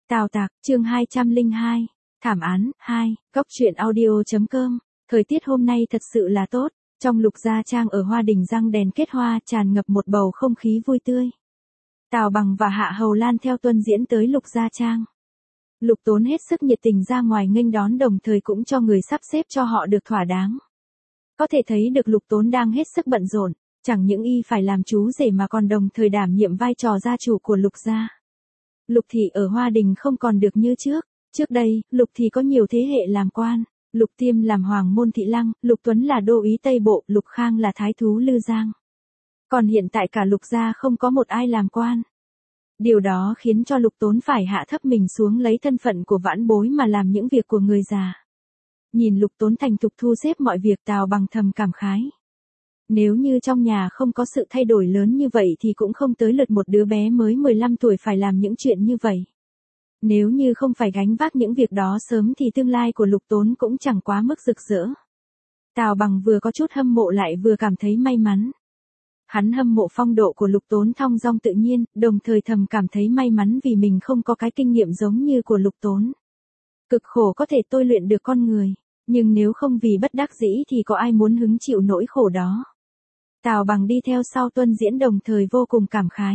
Tào Tạc, chương 202, Thảm án, 2, Góc truyện audio.com. Thời tiết hôm nay thật sự là tốt, trong Lục Gia Trang ở Hoa Đình răng đèn kết hoa tràn ngập một bầu không khí vui tươi. Tào Bằng và Hạ Hầu Lan theo Tuân Diễn tới Lục Gia Trang. Lục Tốn hết sức nhiệt tình ra ngoài nghênh đón, đồng thời cũng cho người sắp xếp cho họ được thỏa đáng. Có thể thấy được Lục Tốn đang hết sức bận rộn, chẳng những y phải làm chú rể mà còn đồng thời đảm nhiệm vai trò gia chủ của Lục Gia. Lục Thị ở Hoa Đình không còn được như trước. Trước đây, Lục Thị có nhiều thế hệ làm quan. Lục Tiêm làm Hoàng Môn Thị Lăng, Lục Tuấn là đô úy Tây Bộ, Lục Khang là thái thú Lư Giang. Còn hiện tại cả Lục Gia không có một ai làm quan. Điều đó khiến cho Lục Tốn phải hạ thấp mình xuống, lấy thân phận của vãn bối mà làm những việc của người già. Nhìn Lục Tốn thành thục thu xếp mọi việc, Tào Bằng thầm cảm khái. Nếu như trong nhà không có sự thay đổi lớn như vậy thì cũng không tới lượt một đứa bé mới 15 tuổi phải làm những chuyện như vậy. Nếu như không phải gánh vác những việc đó sớm thì tương lai của Lục Tốn cũng chẳng quá mức rực rỡ. Tào Bằng vừa có chút hâm mộ lại vừa cảm thấy may mắn. Hắn hâm mộ phong độ của Lục Tốn thong dong tự nhiên, đồng thời thầm cảm thấy may mắn vì mình không có cái kinh nghiệm giống như của Lục Tốn. Cực khổ có thể tôi luyện được con người, nhưng nếu không vì bất đắc dĩ thì có ai muốn hứng chịu nỗi khổ đó. Tào Bằng đi theo sau Tuân Diễn đồng thời vô cùng cảm khái.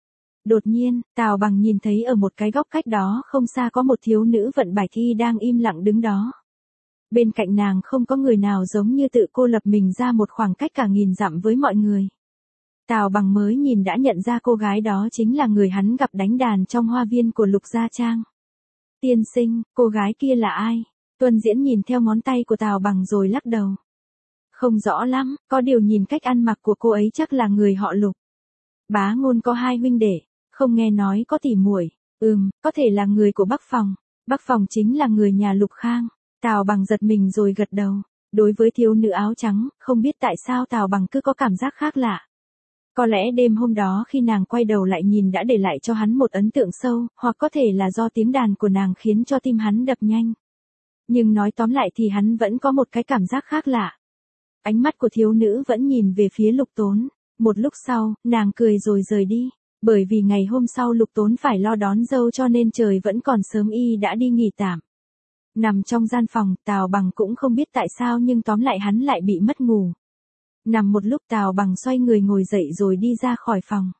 Đột nhiên, Tào Bằng nhìn thấy ở một cái góc cách đó không xa có một thiếu nữ vận bài thi đang im lặng đứng đó. Bên cạnh nàng không có người nào, giống như tự cô lập mình ra một khoảng cách cả nghìn dặm với mọi người. Tào Bằng mới nhìn đã nhận ra cô gái đó chính là người hắn gặp đánh đàn trong hoa viên của Lục Gia Trang. Tiên sinh, cô gái kia là ai? Tuân Diễn nhìn theo ngón tay của Tào Bằng rồi lắc đầu. Không rõ lắm, có điều nhìn cách ăn mặc của cô ấy chắc là người họ Lục. Bá Ngôn có hai huynh đệ, không nghe nói có tỉ muội. Có thể là người của Bắc Phòng. Bắc Phòng chính là người nhà Lục Khang. Tào Bằng giật mình rồi gật đầu. Đối với thiếu nữ áo trắng, không biết tại sao Tào Bằng cứ có cảm giác khác lạ. Có lẽ đêm hôm đó khi nàng quay đầu lại nhìn đã để lại cho hắn một ấn tượng sâu, hoặc có thể là do tiếng đàn của nàng khiến cho tim hắn đập nhanh. Nhưng nói tóm lại thì hắn vẫn có một cái cảm giác khác lạ. Ánh mắt của thiếu nữ vẫn nhìn về phía Lục Tốn. Một lúc sau, nàng cười rồi rời đi. Bởi vì ngày hôm sau Lục Tốn phải lo đón dâu cho nên trời vẫn còn sớm, y đã đi nghỉ tạm. Nằm trong gian phòng, Tào Bằng cũng không biết tại sao nhưng tóm lại hắn lại bị mất ngủ. Nằm một lúc Tào Bằng xoay người ngồi dậy rồi đi ra khỏi phòng.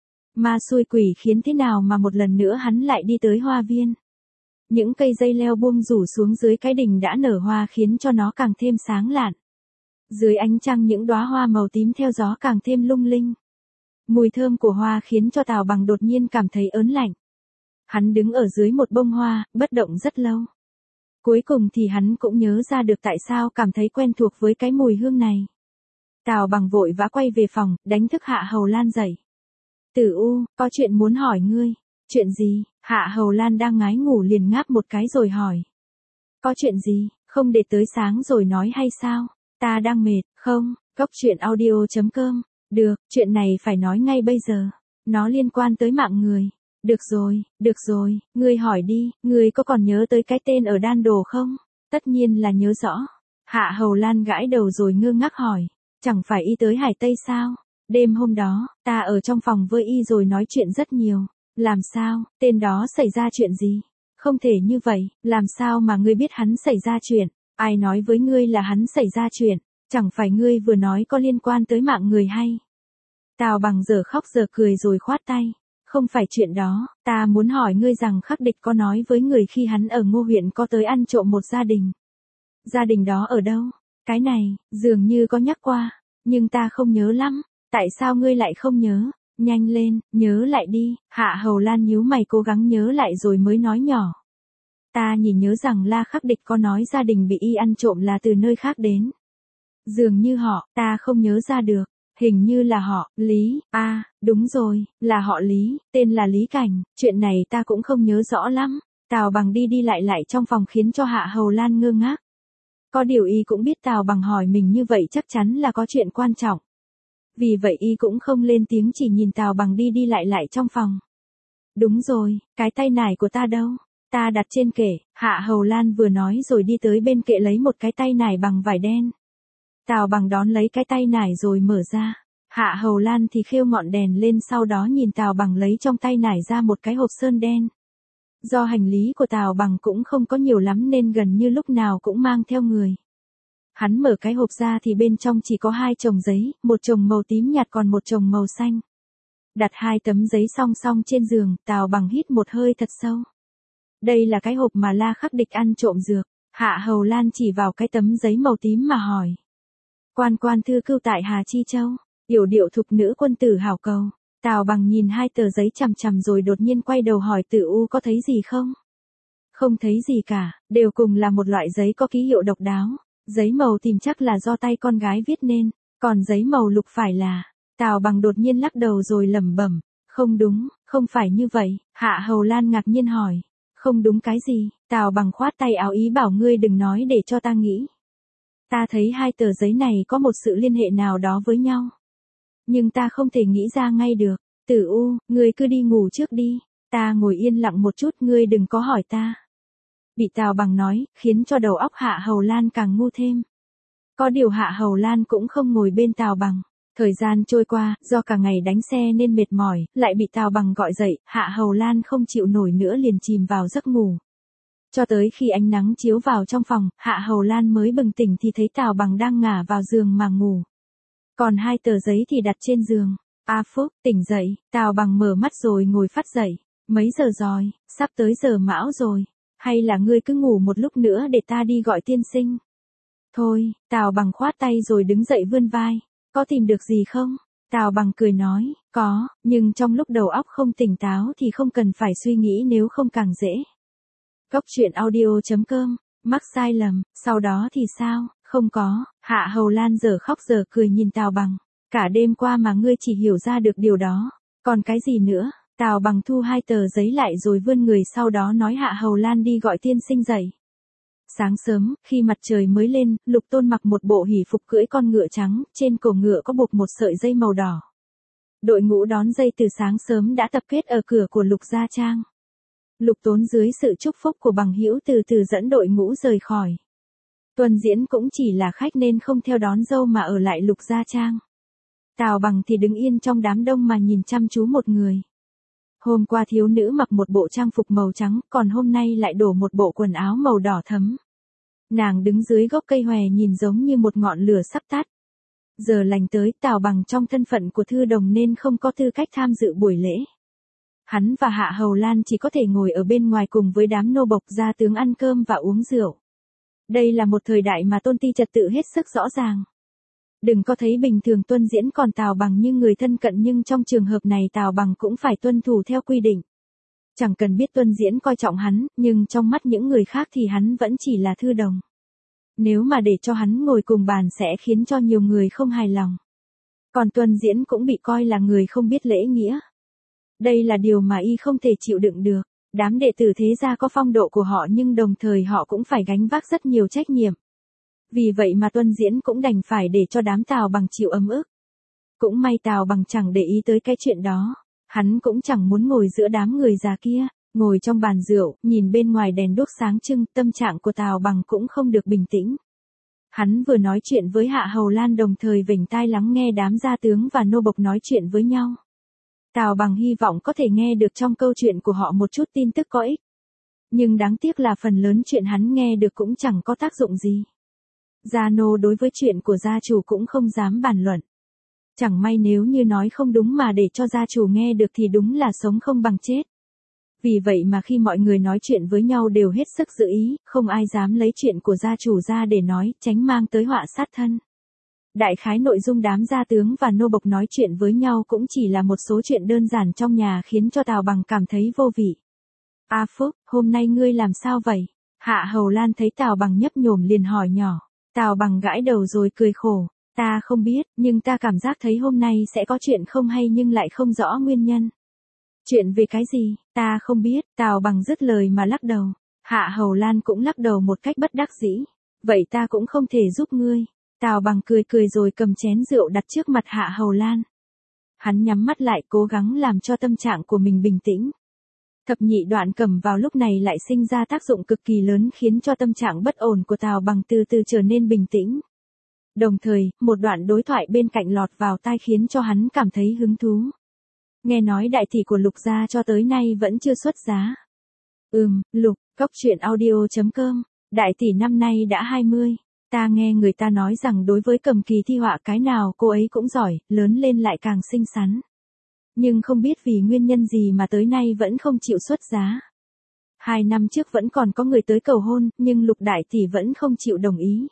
Ma xui quỷ khiến thế nào mà một lần nữa hắn lại đi tới hoa viên. Những cây dây leo buông rủ xuống dưới cái đình đã nở hoa khiến cho nó càng thêm sáng lạn. Dưới ánh trăng những đóa hoa màu tím theo gió càng thêm lung linh. Mùi thơm của hoa khiến cho Tào Bằng đột nhiên cảm thấy ớn lạnh. Hắn đứng ở dưới một bông hoa, bất động rất lâu. Cuối cùng thì hắn cũng nhớ ra được tại sao cảm thấy quen thuộc với cái mùi hương này. Tào Bằng vội vã quay về phòng, đánh thức Hạ Hầu Lan dậy. Tử U, có chuyện muốn hỏi ngươi. Chuyện gì? Hạ Hầu Lan đang ngái ngủ liền ngáp một cái rồi hỏi. Có chuyện gì, không để tới sáng rồi nói hay sao? Ta đang mệt, không? Góc truyện audio.com. Được, chuyện này phải nói ngay bây giờ. Nó liên quan tới mạng người. Được rồi, ngươi hỏi đi, ngươi có còn nhớ tới cái tên ở Đan Đồ không? Tất nhiên là nhớ rõ. Hạ Hầu Lan gãi đầu rồi ngơ ngác hỏi. Chẳng phải y tới Hải Tây sao? Đêm hôm đó, ta ở trong phòng với y rồi nói chuyện rất nhiều. Làm sao, tên đó xảy ra chuyện gì? Không thể như vậy, làm sao mà ngươi biết hắn xảy ra chuyện? Ai nói với ngươi là hắn xảy ra chuyện? Chẳng phải ngươi vừa nói có liên quan tới mạng người hay? Tào Bằng giờ khóc giờ cười rồi khoát tay. Không phải chuyện đó, ta muốn hỏi ngươi rằng Khắc Địch có nói với người khi hắn ở Ngô huyện có tới ăn trộm một gia đình. Gia đình đó ở đâu? Cái này, dường như có nhắc qua, nhưng ta không nhớ lắm. Tại sao ngươi lại không nhớ? Nhanh lên, nhớ lại đi. Hạ Hầu Lan nhíu mày cố gắng nhớ lại rồi mới nói nhỏ. Ta nhìn nhớ rằng La Khắc Địch có nói gia đình bị y ăn trộm là từ nơi khác đến. Dường như họ, ta không nhớ ra được. Hình như là họ, Lý, đúng rồi, là họ Lý, tên là Lý Cảnh, chuyện này ta cũng không nhớ rõ lắm. Tào Bằng đi đi lại trong phòng khiến cho Hạ Hầu Lan ngơ ngác. Có điều y cũng biết Tào Bằng hỏi mình như vậy chắc chắn là có chuyện quan trọng. Vì vậy y cũng không lên tiếng, chỉ nhìn Tào Bằng đi đi lại trong phòng. Đúng rồi, cái tay nải của ta đâu? Ta đặt trên kệ. Hạ Hầu Lan vừa nói rồi đi tới bên kệ lấy một cái tay nải bằng vải đen. Tào Bằng đón lấy cái tay nải rồi mở ra. Hạ Hầu Lan thì khêu ngọn đèn lên, sau đó nhìn Tào Bằng lấy trong tay nải ra một cái hộp sơn đen. Do hành lý của Tào Bằng cũng không có nhiều lắm nên gần như lúc nào cũng mang theo người. Hắn mở cái hộp ra thì bên trong chỉ có 2 chồng giấy, một chồng màu tím nhạt còn một chồng màu xanh. Đặt 2 tấm giấy song song trên giường, Tào Bằng hít một hơi thật sâu. Đây là cái hộp mà La Khắc Địch ăn trộm dược. Hạ Hầu Lan chỉ vào cái tấm giấy màu tím mà hỏi. Quan thư cưu tại Hà Chi Châu, yểu điệu thục nữ quân tử hảo cầu. Tào Bằng nhìn 2 tờ giấy chằm chằm rồi đột nhiên quay đầu hỏi Tử U có thấy gì không? Không thấy gì cả, đều cùng là một loại giấy có ký hiệu độc đáo. Giấy màu tím chắc là do tay con gái viết nên, còn giấy màu lục phải là. Tào Bằng đột nhiên lắc đầu rồi lẩm bẩm, không đúng, không phải như vậy. Hạ Hầu Lan ngạc nhiên hỏi, không đúng cái gì? Tào Bằng khoát tay áo ý bảo ngươi đừng nói để cho ta nghĩ. Ta thấy 2 tờ giấy này có một sự liên hệ nào đó với nhau. Nhưng ta không thể nghĩ ra ngay được. Tử U, ngươi cứ đi ngủ trước đi. Ta ngồi yên lặng một chút, ngươi đừng có hỏi ta. Bị Tào Bằng nói, khiến cho đầu óc Hạ Hầu Lan càng ngu thêm. Có điều Hạ Hầu Lan cũng không ngồi bên Tào Bằng. Thời gian trôi qua, do cả ngày đánh xe nên mệt mỏi, lại bị Tào Bằng gọi dậy, Hạ Hầu Lan không chịu nổi nữa liền chìm vào giấc ngủ. Cho tới khi ánh nắng chiếu vào trong phòng, Hạ Hầu Lan mới bừng tỉnh thì thấy Tào Bằng đang ngả vào giường mà ngủ. Còn 2 tờ giấy thì đặt trên giường. A Phúc, tỉnh dậy. Tào Bằng mở mắt rồi ngồi phắt dậy. Mấy giờ rồi, sắp tới giờ mão rồi. Hay là ngươi cứ ngủ một lúc nữa để ta đi gọi tiên sinh? Thôi, Tào Bằng khoát tay rồi đứng dậy vươn vai. Có tìm được gì không? Tào Bằng cười nói, có, nhưng trong lúc đầu óc không tỉnh táo thì không cần phải suy nghĩ nếu không càng dễ. Góc truyện audio.com, mắc sai lầm, sau đó thì sao? Không có. Hạ Hầu Lan giờ khóc giờ cười nhìn Tào Bằng. Cả đêm qua mà ngươi chỉ hiểu ra được điều đó. Còn cái gì nữa? Tào Bằng thu 2 tờ giấy lại rồi vươn người sau đó nói Hạ Hầu Lan đi gọi tiên sinh dậy. Sáng sớm, khi mặt trời mới lên, Lục Tôn mặc một bộ hỷ phục cưỡi con ngựa trắng, trên cổ ngựa có buộc một sợi dây màu đỏ. Đội ngũ đón dây từ sáng sớm đã tập kết ở cửa của Lục Gia Trang. Lục Tốn dưới sự chúc phúc của bằng hữu từ từ dẫn đội ngũ rời khỏi. Tuần Diễn cũng chỉ là khách nên không theo đón dâu mà ở lại Lục Gia Trang. Tào Bằng thì đứng yên trong đám đông mà nhìn chăm chú một người. Hôm qua thiếu nữ mặc một bộ trang phục màu trắng, còn hôm nay lại đổ một bộ quần áo màu đỏ thẫm. Nàng đứng dưới gốc cây hòe nhìn giống như một ngọn lửa sắp tắt. Giờ lành tới, Tào Bằng trong thân phận của thư đồng nên không có tư cách tham dự buổi lễ. Hắn và Hạ Hầu Lan chỉ có thể ngồi ở bên ngoài cùng với đám nô bộc gia tướng ăn cơm và uống rượu. Đây là một thời đại mà tôn ti trật tự hết sức rõ ràng. Đừng có thấy bình thường Tuân Diễn còn Tào Bằng như người thân cận nhưng trong trường hợp này Tào Bằng cũng phải tuân thủ theo quy định. Chẳng cần biết Tuân Diễn coi trọng hắn, nhưng trong mắt những người khác thì hắn vẫn chỉ là thư đồng. Nếu mà để cho hắn ngồi cùng bàn sẽ khiến cho nhiều người không hài lòng. Còn Tuân Diễn cũng bị coi là người không biết lễ nghĩa. Đây là điều mà y không thể chịu đựng được. Đám đệ tử thế gia có phong độ của họ nhưng đồng thời họ cũng phải gánh vác rất nhiều trách nhiệm. Vì vậy mà Tuân Diễn cũng đành phải để cho đám Tào Bằng chịu ấm ức. Cũng may Tào Bằng chẳng để ý tới cái chuyện đó. Hắn cũng chẳng muốn ngồi giữa đám người già kia, ngồi trong bàn rượu, nhìn bên ngoài đèn đuốc sáng trưng, tâm trạng của Tào Bằng cũng không được bình tĩnh. Hắn vừa nói chuyện với Hạ Hầu Lan đồng thời vểnh tai lắng nghe đám gia tướng và nô bộc nói chuyện với nhau. Tào Bằng hy vọng có thể nghe được trong câu chuyện của họ một chút tin tức có ích. Nhưng đáng tiếc là phần lớn chuyện hắn nghe được cũng chẳng có tác dụng gì. Gia nô đối với chuyện của gia chủ cũng không dám bàn luận. Chẳng may nếu như nói không đúng mà để cho gia chủ nghe được thì đúng là sống không bằng chết. Vì vậy mà khi mọi người nói chuyện với nhau đều hết sức giữ ý, không ai dám lấy chuyện của gia chủ ra để nói, tránh mang tới họa sát thân. Đại khái nội dung đám gia tướng và nô bộc nói chuyện với nhau cũng chỉ là một số chuyện đơn giản trong nhà khiến cho Tào Bằng cảm thấy vô vị. A Phúc, hôm nay ngươi làm sao vậy? Hạ Hầu Lan thấy Tào Bằng nhấp nhổm liền hỏi nhỏ. Tào Bằng gãi đầu rồi cười khổ. Ta không biết, nhưng ta cảm giác thấy hôm nay sẽ có chuyện không hay nhưng lại không rõ nguyên nhân. Chuyện về cái gì, ta không biết, Tào Bằng dứt lời mà lắc đầu. Hạ Hầu Lan cũng lắc đầu một cách bất đắc dĩ. Vậy ta cũng không thể giúp ngươi. Tào Bằng cười cười rồi cầm chén rượu đặt trước mặt Hạ Hầu Lan. Hắn nhắm mắt lại cố gắng làm cho tâm trạng của mình bình tĩnh. Thập nhị đoạn cầm vào lúc này lại sinh ra tác dụng cực kỳ lớn khiến cho tâm trạng bất ổn của Tào Bằng từ từ trở nên bình tĩnh. Đồng thời, một đoạn đối thoại bên cạnh lọt vào tai khiến cho hắn cảm thấy hứng thú. Nghe nói đại tỷ của Lục gia cho tới nay vẫn chưa xuất giá. Lục, Cốc truyện audio.com, đại tỷ năm nay đã 20. Ta nghe người ta nói rằng đối với cầm kỳ thi họa cái nào cô ấy cũng giỏi, lớn lên lại càng xinh xắn. Nhưng không biết vì nguyên nhân gì mà tới nay vẫn không chịu xuất giá. 2 năm trước vẫn còn có người tới cầu hôn, nhưng Lục đại tỷ vẫn không chịu đồng ý.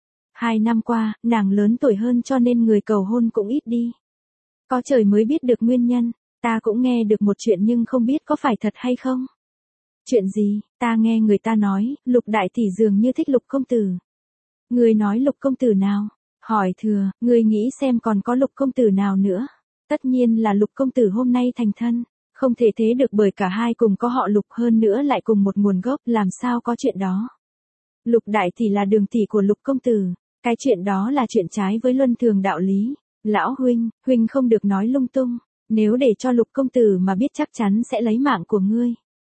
2 năm qua, nàng lớn tuổi hơn cho nên người cầu hôn cũng ít đi. Có trời mới biết được nguyên nhân, ta cũng nghe được một chuyện nhưng không biết có phải thật hay không. Chuyện gì? Ta nghe người ta nói, Lục đại tỷ dường như thích Lục công tử. Người nói Lục công tử nào? Hỏi thừa, người nghĩ xem còn có Lục công tử nào nữa? Tất nhiên là Lục công tử hôm nay thành thân, không thể thế được bởi cả hai cùng có họ Lục, hơn nữa lại cùng một nguồn gốc, làm sao có chuyện đó. Lục đại tỷ là đường tỷ của Lục công tử, cái chuyện đó là chuyện trái với luân thường đạo lý. Lão huynh không được nói lung tung, nếu để cho Lục công tử mà biết chắc chắn sẽ lấy mạng của ngươi.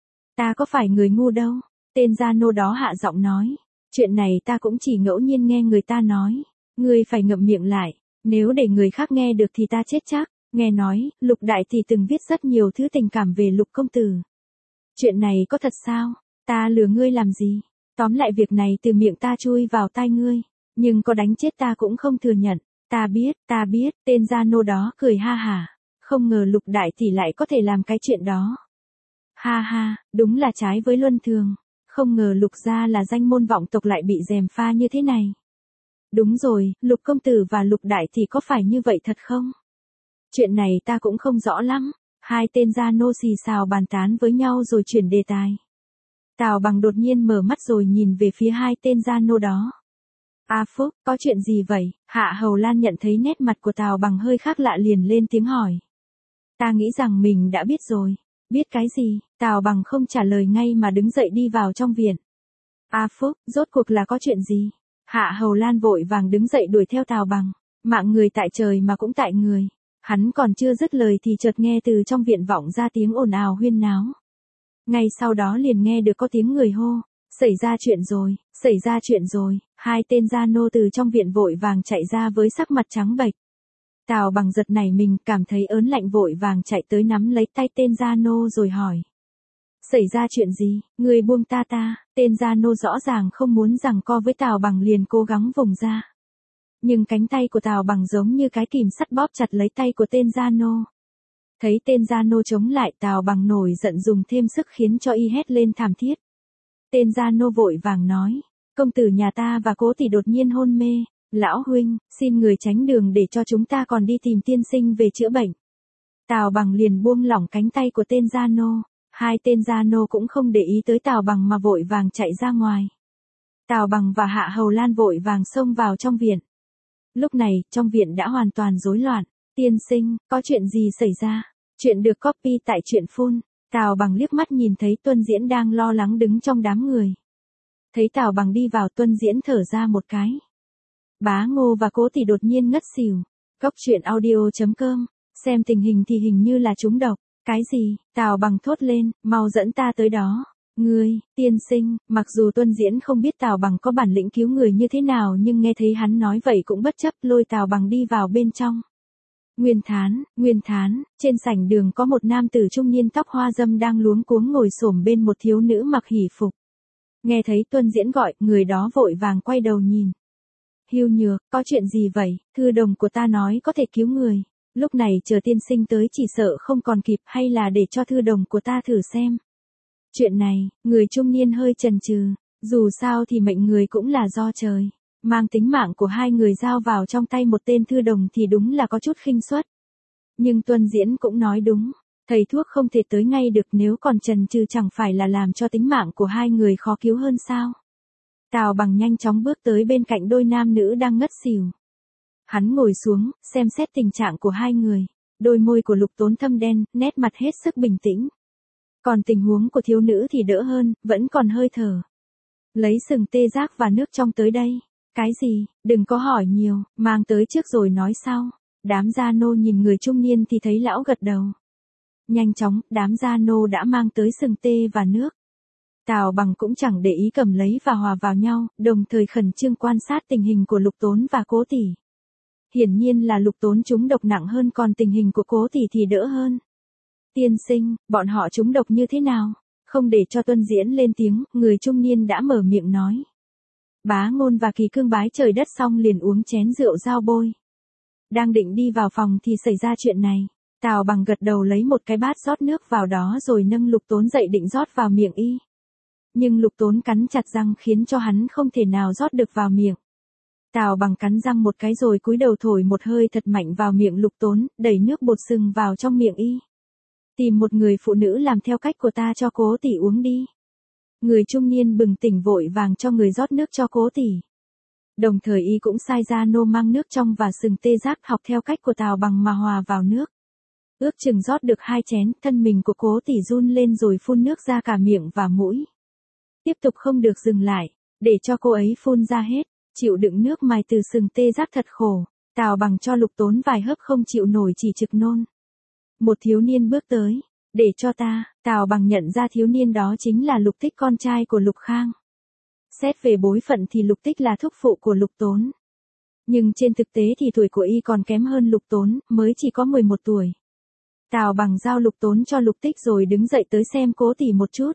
Ta có phải người ngu đâu, tên gia nô đó hạ giọng nói. Chuyện này ta cũng chỉ ngẫu nhiên nghe người ta nói, ngươi phải ngậm miệng lại, nếu để người khác nghe được thì ta chết chắc. Nghe nói, Lục đại tỷ từng viết rất nhiều thứ tình cảm về Lục công tử. Chuyện này có thật sao? Ta lừa ngươi làm gì? Tóm lại việc này từ miệng ta chui vào tai ngươi, nhưng có đánh chết ta cũng không thừa nhận. Ta biết, tên gia nô đó cười ha hả, không ngờ Lục đại tỷ lại có thể làm cái chuyện đó. Ha ha, đúng là trái với luân thường, không ngờ Lục gia là danh môn vọng tộc lại bị gièm pha như thế này. Đúng rồi, Lục công tử và Lục đại tỷ có phải như vậy thật không? Chuyện này ta cũng không rõ lắm. Hai tên gia nô xì xào bàn tán với nhau rồi chuyển đề tài. Tào Bằng đột nhiên mở mắt rồi nhìn về phía hai tên gia nô đó. A Phúc, có chuyện gì vậy? Hạ Hầu Lan nhận thấy nét mặt của Tào Bằng hơi khác lạ liền lên tiếng hỏi. Ta nghĩ rằng mình đã biết rồi. Biết cái gì? Tào Bằng không trả lời ngay mà đứng dậy đi vào trong viện. A Phúc, rốt cuộc là có chuyện gì? Hạ Hầu Lan vội vàng đứng dậy đuổi theo Tào Bằng. Mạng người tại trời mà cũng tại người. Hắn còn chưa dứt lời thì chợt nghe từ trong viện vọng ra tiếng ồn ào huyên náo. Ngay sau đó liền nghe được có tiếng người hô. Xảy ra chuyện rồi. Hai tên gia nô từ trong viện vội vàng chạy ra với sắc mặt trắng bệch. Tào Bằng giật nảy mình, cảm thấy ớn lạnh vội vàng chạy tới nắm lấy tay tên gia nô rồi hỏi. Xảy ra chuyện gì? Người buông ta. Tên gia nô rõ ràng không muốn giằng co với Tào Bằng liền cố gắng vùng ra. Nhưng cánh tay của Tào Bằng giống như cái kìm sắt bóp chặt lấy tay của tên gia nô. Thấy tên gia nô chống lại, Tào Bằng nổi giận dùng thêm sức khiến cho y hét lên thảm thiết. Tên gia nô vội vàng nói, công tử nhà ta và cố tỷ đột nhiên hôn mê. Lão huynh, xin người tránh đường để cho chúng ta còn đi tìm tiên sinh về chữa bệnh. Tào Bằng liền buông lỏng cánh tay của tên gia nô. Hai tên gia nô cũng không để ý tới Tào Bằng mà vội vàng chạy ra ngoài. Tào Bằng và Hạ Hầu Lan vội vàng xông vào trong viện. Lúc này, trong viện đã hoàn toàn rối loạn. Tiên sinh, có chuyện gì xảy ra? Chuyện được copy tại truyện Phun. Tào Bằng liếc mắt nhìn thấy Tuân Diễn đang lo lắng đứng trong đám người. Thấy Tào Bằng đi vào, Tuân Diễn thở ra một cái. Bá Ngô và Cố tỷ đột nhiên ngất xỉu. Cốc truyện audio.com, xem tình hình thì hình như là trúng độc. Cái gì? Tào Bằng thốt lên, mau dẫn ta tới đó. Ngươi, tiên sinh, mặc dù Tuân Diễn không biết Tào Bằng có bản lĩnh cứu người như thế nào nhưng nghe thấy hắn nói vậy cũng bất chấp lôi Tào Bằng đi vào bên trong. Nguyên Thán, trên sảnh đường có một nam tử trung niên tóc hoa râm đang luống cuống ngồi xổm bên một thiếu nữ mặc hỉ phục. Nghe thấy Tuân Diễn gọi, người đó vội vàng quay đầu nhìn. Hưu Nhược, có chuyện gì vậy? Thư đồng của ta nói có thể cứu người. Lúc này chờ tiên sinh tới chỉ sợ không còn kịp, hay là để cho thư đồng của ta thử xem. Chuyện này, người trung niên hơi chần chừ, dù sao thì mệnh người cũng là do trời. Mang tính mạng của hai người giao vào trong tay một tên thư đồng thì đúng là có chút khinh suất. Nhưng Tuân Diễn cũng nói đúng, thầy thuốc không thể tới ngay được, nếu còn chần chừ chẳng phải là làm cho tính mạng của hai người khó cứu hơn sao. Tào Bằng nhanh chóng bước tới bên cạnh đôi nam nữ đang ngất xỉu. Hắn ngồi xuống, xem xét tình trạng của hai người. Đôi môi của Lục Tốn thâm đen, nét mặt hết sức bình tĩnh. Còn tình huống của thiếu nữ thì đỡ hơn, vẫn còn hơi thở. Lấy sừng tê giác và nước trong tới đây. Cái gì? Đừng có hỏi nhiều, mang tới trước rồi nói sau. Đám gia nô nhìn người trung niên thì thấy lão gật đầu. Nhanh chóng, đám gia nô đã mang tới sừng tê và nước. Tào Bằng cũng chẳng để ý cầm lấy và hòa vào nhau, đồng thời khẩn trương quan sát tình hình của Lục Tốn và Cố tỷ. Hiển nhiên là Lục Tốn trúng độc nặng hơn, còn tình hình của Cố tỷ thì đỡ hơn. Tiên sinh, bọn họ trúng độc như thế nào? Không để cho Tuân Diễn lên tiếng, người trung niên đã mở miệng nói. Bá Ngôn và Kỳ Cương bái trời đất xong liền uống chén rượu giao bôi. Đang định đi vào phòng thì xảy ra chuyện này. Tào Bằng gật đầu lấy một cái bát rót nước vào đó rồi nâng Lục Tốn dậy định rót vào miệng y. Nhưng Lục Tốn cắn chặt răng khiến cho hắn không thể nào rót được vào miệng. Tào Bằng cắn răng một cái rồi cúi đầu thổi một hơi thật mạnh vào miệng Lục Tốn, đẩy nước bột sừng vào trong miệng y. Tìm một người phụ nữ làm theo cách của ta cho Cố tỷ uống đi. Người trung niên bừng tỉnh vội vàng cho người rót nước cho Cố tỷ. Đồng thời y cũng sai ra nô mang nước trong và sừng tê giác học theo cách của Tào Bằng mà hòa vào nước. Ước chừng rót được 2 chén, thân mình của Cố tỷ run lên rồi phun nước ra cả miệng và mũi. Tiếp tục không được dừng lại, để cho cô ấy phun ra hết, chịu đựng nước mài từ sừng tê giác thật khổ. Tào Bằng cho Lục Tốn vài hớp không chịu nổi chỉ trực nôn. Một thiếu niên bước tới, để cho ta. Tào Bằng nhận ra thiếu niên đó chính là Lục Tích, con trai của Lục Khang. Xét về bối phận thì Lục Tích là thúc phụ của Lục Tốn. Nhưng trên thực tế thì tuổi của y còn kém hơn Lục Tốn, mới chỉ có 11 tuổi. Tào Bằng giao Lục Tốn cho Lục Tích rồi đứng dậy tới xem Cố tỷ một chút.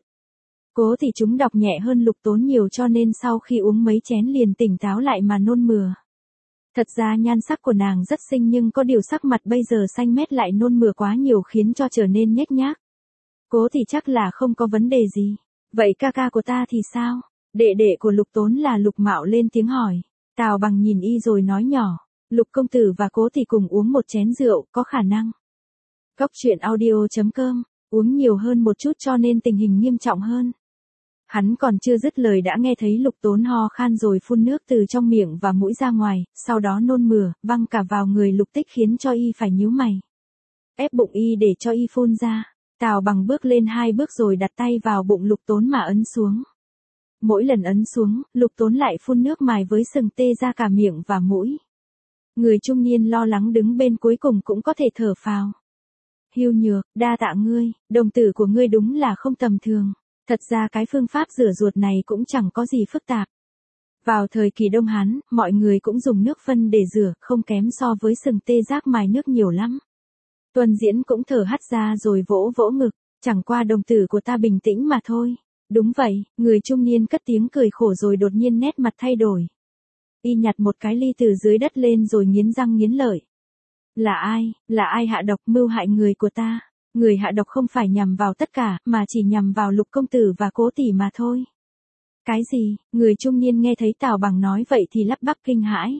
Cố tỷ chúng độc nhẹ hơn Lục Tốn nhiều cho nên sau khi uống mấy chén liền tỉnh táo lại mà nôn mửa. Thật ra nhan sắc của nàng rất xinh nhưng có điều sắc mặt bây giờ xanh mét lại nôn mửa quá nhiều khiến cho trở nên nhếch nhác. Cố tỷ chắc là không có vấn đề gì. Vậy ca ca của ta thì sao? Đệ đệ của Lục Tốn là Lục Mạo lên tiếng hỏi. Tào Bằng nhìn y rồi nói nhỏ. Lục công tử và Cố tỷ cùng uống một chén rượu, có khả năng. Cốc truyện audio.com, uống nhiều hơn một chút cho nên tình hình nghiêm trọng hơn. Hắn còn chưa dứt lời đã nghe thấy Lục Tốn ho khan rồi phun nước từ trong miệng và mũi ra ngoài, sau đó nôn mửa, văng cả vào người Lục Tích khiến cho y phải nhíu mày. Ép bụng y để cho y phun ra. Tào Bằng bước lên 2 bước rồi đặt tay vào bụng Lục Tốn mà ấn xuống. Mỗi lần ấn xuống, Lục Tốn lại phun nước mài với sừng tê ra cả miệng và mũi. Người trung niên lo lắng đứng bên cuối cùng cũng có thể thở phào. Hưu Nhược, đa tạ ngươi, đồng tử của ngươi đúng là không tầm thường. Thật ra cái phương pháp rửa ruột này cũng chẳng có gì phức tạp. Vào thời kỳ Đông Hán, mọi người cũng dùng nước phân để rửa, không kém so với sừng tê giác mài nước nhiều lắm. Tuân Diễn cũng thở hắt ra rồi vỗ vỗ ngực, chẳng qua đồng tử của ta bình tĩnh mà thôi. Đúng vậy, người trung niên cất tiếng cười khổ rồi đột nhiên nét mặt thay đổi. Y nhặt một cái ly từ dưới đất lên rồi nghiến răng nghiến lợi. Là ai hạ độc mưu hại người của ta? Người hạ độc không phải nhằm vào tất cả, mà chỉ nhằm vào Lục công tử và Cố tỷ mà thôi. Cái gì? Người trung niên nghe thấy Tào Bằng nói vậy thì lắp bắp kinh hãi.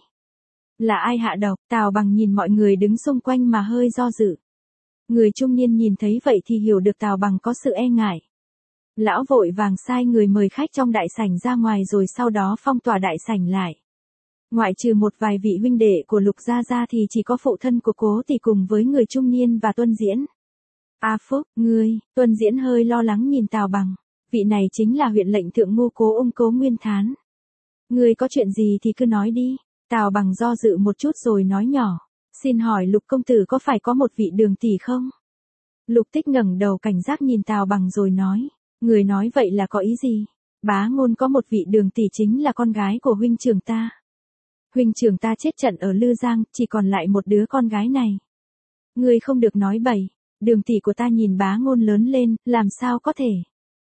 Là ai hạ độc? Tào Bằng nhìn mọi người đứng xung quanh mà hơi do dự. Người trung niên nhìn thấy vậy thì hiểu được Tào Bằng có sự e ngại. Lão vội vàng sai người mời khách trong đại sảnh ra ngoài rồi sau đó phong tỏa đại sảnh lại. Ngoại trừ một vài vị huynh đệ của Lục gia gia thì chỉ có phụ thân của Cố tỷ cùng với người trung niên và Tuân Diễn. A Phúc, ngươi, Tuân Diễn hơi lo lắng nhìn Tào Bằng. Vị này chính là huyện lệnh thượng ngu Cố ung Cố Nguyên Thán. Ngươi có chuyện gì thì cứ nói đi. Tào Bằng do dự một chút rồi nói nhỏ. Xin hỏi Lục công tử có phải có một vị đường tỷ không? Lục Tích ngẩng đầu cảnh giác nhìn Tào Bằng rồi nói. Người nói vậy là có ý gì? Bá Ngôn có một vị đường tỷ chính là con gái của huynh trưởng ta. Huynh trưởng ta chết trận ở Lư Giang, chỉ còn lại một đứa con gái này. Ngươi không được nói bậy. Đường tỷ của ta nhìn Bá Ngôn lớn lên, làm sao có thể?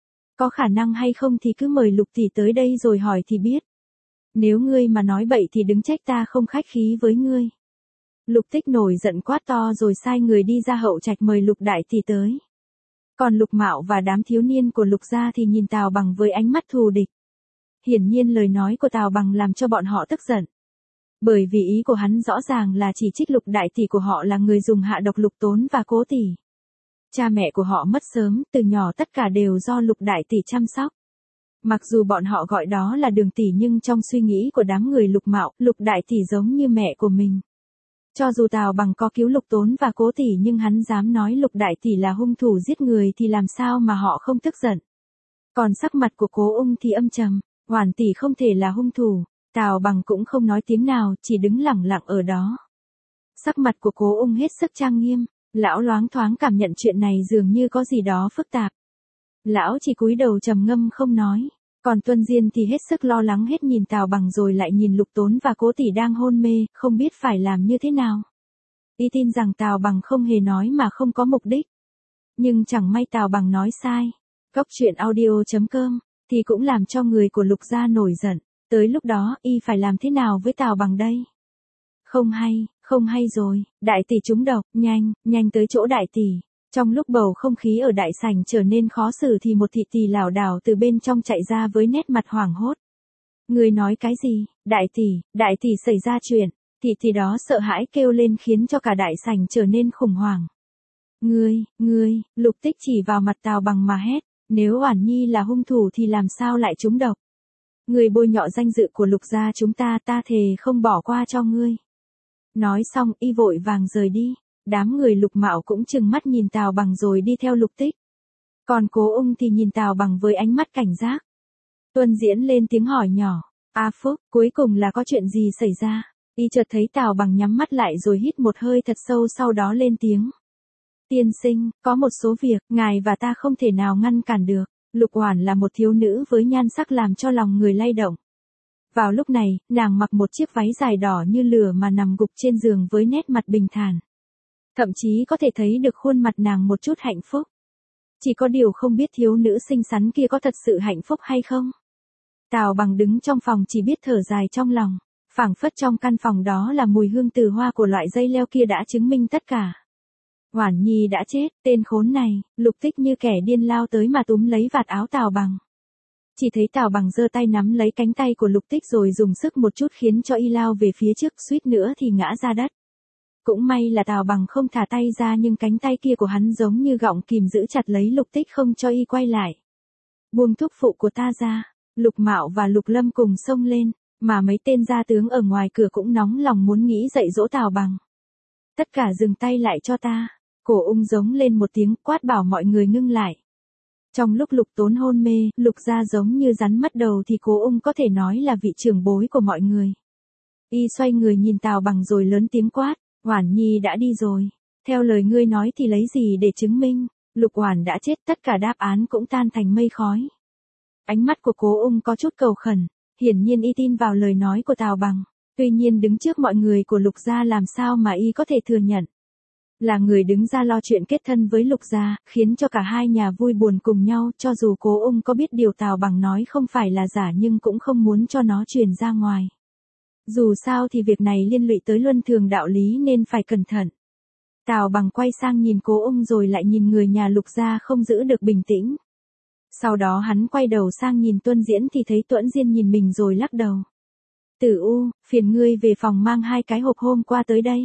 Có khả năng hay không thì cứ mời Lục tỷ tới đây rồi hỏi thì biết. Nếu ngươi mà nói bậy thì đừng trách ta không khách khí với ngươi. Lục Tích nổi giận quát to rồi sai người đi ra hậu trạch mời Lục đại tỷ tới. Còn Lục Mạo và đám thiếu niên của Lục gia thì nhìn Tào Bằng với ánh mắt thù địch. Hiển nhiên lời nói của Tào Bằng làm cho bọn họ tức giận. Bởi vì ý của hắn rõ ràng là chỉ trích Lục đại tỷ của họ là người dùng hạ độc Lục Tốn và Cố tỷ. Cha mẹ của họ mất sớm, từ nhỏ tất cả đều do Lục đại tỷ chăm sóc. Mặc dù bọn họ gọi đó là đường tỷ nhưng trong suy nghĩ của đám người Lục Mạo, Lục đại tỷ giống như mẹ của mình. Cho dù Tào Bằng có cứu Lục Tốn và Cố tỷ nhưng hắn dám nói Lục đại tỷ là hung thủ giết người thì làm sao mà họ không tức giận. Còn sắc mặt của Cố ung thì âm trầm, Hoàn tỷ không thể là hung thủ. Tào Bằng cũng không nói tiếng nào, chỉ đứng lẳng lặng ở đó. Sắc mặt của Cố ung hết sức trang nghiêm, lão loáng thoáng cảm nhận chuyện này dường như có gì đó phức tạp. Lão chỉ cúi đầu trầm ngâm không nói. Còn Tuân Diên thì hết sức lo lắng hết nhìn Tào Bằng rồi lại nhìn Lục Tốn và Cố tỷ đang hôn mê, không biết phải làm như thế nào. Y tin rằng Tào Bằng không hề nói mà không có mục đích. Nhưng chẳng may Tào Bằng nói sai. Cóc truyện audio.com, thì cũng làm cho người của Lục gia nổi giận. Tới lúc đó, y phải làm thế nào với Tào Bằng đây? Không hay rồi, đại tỷ trúng độc, nhanh tới chỗ đại tỷ. Trong lúc bầu không khí ở đại sảnh trở nên khó xử thì một thị tỷ lảo đảo từ bên trong chạy ra với nét mặt hoảng hốt. Người nói cái gì? Đại tỷ xảy ra chuyện. Thị tỷ đó sợ hãi kêu lên khiến cho cả đại sảnh trở nên khủng hoảng. Ngươi, Lục Tích chỉ vào mặt Tào Bằng mà hét, nếu Oản Nhi là hung thủ thì làm sao lại trúng độc? Ngươi bôi nhọ danh dự của Lục gia chúng ta thề không bỏ qua cho ngươi. Nói xong y vội vàng rời đi, đám người Lục Mạo cũng trừng mắt nhìn Tào Bằng rồi đi theo Lục Tích. Còn Cố Ung thì nhìn Tào Bằng với ánh mắt cảnh giác. Tuân Diễn lên tiếng hỏi nhỏ, A Phúc, cuối cùng là có chuyện gì xảy ra? Y chợt thấy Tào Bằng nhắm mắt lại rồi hít một hơi thật sâu sau đó lên tiếng. Tiên sinh, có một số việc, ngài và ta không thể nào ngăn cản được. Lục Oản là một thiếu nữ với nhan sắc làm cho lòng người lay động. Vào lúc này, nàng mặc một chiếc váy dài đỏ như lửa mà nằm gục trên giường với nét mặt bình thản. Thậm chí có thể thấy được khuôn mặt nàng một chút hạnh phúc. Chỉ có điều không biết thiếu nữ xinh xắn kia có thật sự hạnh phúc hay không. Tào Bằng đứng trong phòng chỉ biết thở dài trong lòng. Phảng phất trong căn phòng đó là mùi hương từ hoa của loại dây leo kia đã chứng minh tất cả. Oản Nhi đã chết, tên khốn này. Lục Tích như kẻ điên lao tới mà túm lấy vạt áo Tào Bằng. Chỉ thấy Tào Bằng giơ tay nắm lấy cánh tay của Lục Tích rồi dùng sức một chút khiến cho y lao về phía trước, suýt nữa thì ngã ra đất. Cũng may là Tào Bằng không thả tay ra nhưng cánh tay kia của hắn giống như gọng kìm giữ chặt lấy Lục Tích không cho y quay lại. Buông thúc phụ của ta ra. Lục Mạo và Lục Lâm cùng xông lên, mà mấy tên gia tướng ở ngoài cửa cũng nóng lòng muốn nghĩ dạy dỗ Tào Bằng. Tất cả dừng tay lại cho ta. Cổ Ung giống lên một tiếng quát bảo mọi người ngưng lại. Trong lúc Lục Tốn hôn mê, Lục gia giống như rắn mất đầu thì Cố Ung có thể nói là vị trưởng bối của mọi người. Y xoay người nhìn Tào Bằng rồi lớn tiếng quát, Oản Nhi đã đi rồi. Theo lời ngươi nói thì lấy gì để chứng minh, Lục Oản đã chết, tất cả đáp án cũng tan thành mây khói. Ánh mắt của Cố Ung có chút cầu khẩn, hiển nhiên y tin vào lời nói của Tào Bằng. Tuy nhiên đứng trước mọi người của Lục gia làm sao mà y có thể thừa nhận. Là người đứng ra lo chuyện kết thân với Lục gia, khiến cho cả hai nhà vui buồn cùng nhau, cho dù Cố Ung có biết điều Tào Bằng nói không phải là giả nhưng cũng không muốn cho nó truyền ra ngoài. Dù sao thì việc này liên lụy tới luân thường đạo lý nên phải cẩn thận. Tào Bằng quay sang nhìn Cố Ung rồi lại nhìn người nhà Lục gia không giữ được bình tĩnh. Sau đó hắn quay đầu sang nhìn Tuân Diễn thì thấy Tuẫn Diên nhìn mình rồi lắc đầu. Tử U, phiền ngươi về phòng mang 2 cái hộp hôm qua tới đây.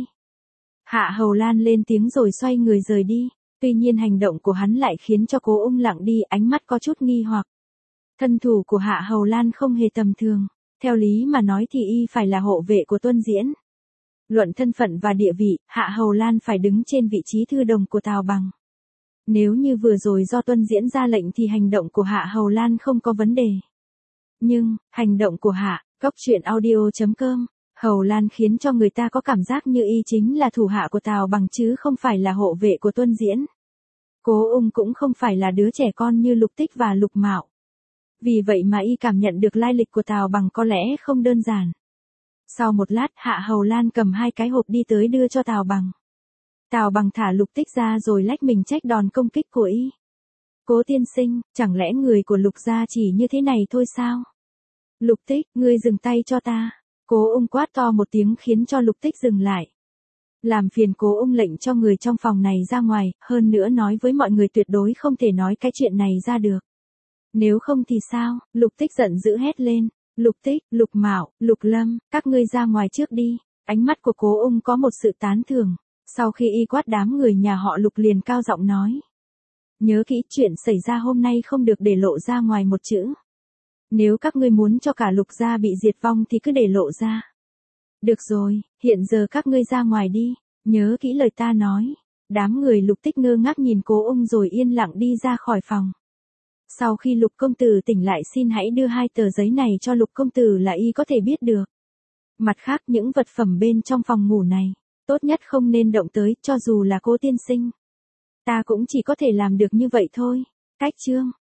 Hạ Hầu Lan lên tiếng rồi xoay người rời đi. Tuy nhiên hành động của hắn lại khiến cho Cố Ung lặng đi, ánh mắt có chút nghi hoặc. Thân thủ của Hạ Hầu Lan không hề tầm thường. Theo lý mà nói thì y phải là hộ vệ của Tuân Diễn. Luận thân phận và địa vị, Hạ Hầu Lan phải đứng trên vị trí thư đồng của Tào Bằng. Nếu như vừa rồi do Tuân Diễn ra lệnh thì hành động của Hạ Hầu Lan không có vấn đề. Nhưng, hành động của Cóc truyện audio.com, Hầu Lan khiến cho người ta có cảm giác như y chính là thủ hạ của Tào Bằng chứ không phải là hộ vệ của Tuân Diễn. Cố Ung cũng không phải là đứa trẻ con như Lục Tích và Lục Mạo. Vì vậy mà y cảm nhận được lai lịch của Tào Bằng có lẽ không đơn giản. Sau một lát Hạ Hầu Lan cầm 2 cái hộp đi tới đưa cho Tào Bằng. Tào Bằng thả Lục Tích ra rồi lách mình trách đòn công kích của y. Cố tiên sinh, chẳng lẽ người của Lục gia chỉ như thế này thôi sao? Lục Tích, ngươi dừng tay cho ta. Cố Ung quát to một tiếng khiến cho Lục Tích dừng lại. Làm phiền Cố Ung lệnh cho người trong phòng này ra ngoài, hơn nữa nói với mọi người tuyệt đối không thể nói cái chuyện này ra được. Nếu không thì sao? Lục Tích giận dữ hét lên. Lục Tích, Lục Mạo, Lục Lâm, các ngươi ra ngoài trước đi. Ánh mắt của Cố Ung có một sự tán thưởng. Sau khi y quát đám người nhà họ Lục liền cao giọng nói. Nhớ kỹ chuyện xảy ra hôm nay không được để lộ ra ngoài một chữ. Nếu các ngươi muốn cho cả Lục gia bị diệt vong thì cứ để lộ ra. Được rồi, hiện giờ các ngươi ra ngoài đi, nhớ kỹ lời ta nói. Đám người Lục Tích ngơ ngác nhìn Cố Ung rồi yên lặng đi ra khỏi phòng. Sau khi Lục công tử tỉnh lại xin hãy đưa 2 tờ giấy này cho Lục công tử là y có thể biết được. Mặt khác những vật phẩm bên trong phòng ngủ này, tốt nhất không nên động tới, cho dù là Cố tiên sinh. Ta cũng chỉ có thể làm được như vậy thôi. Cách chương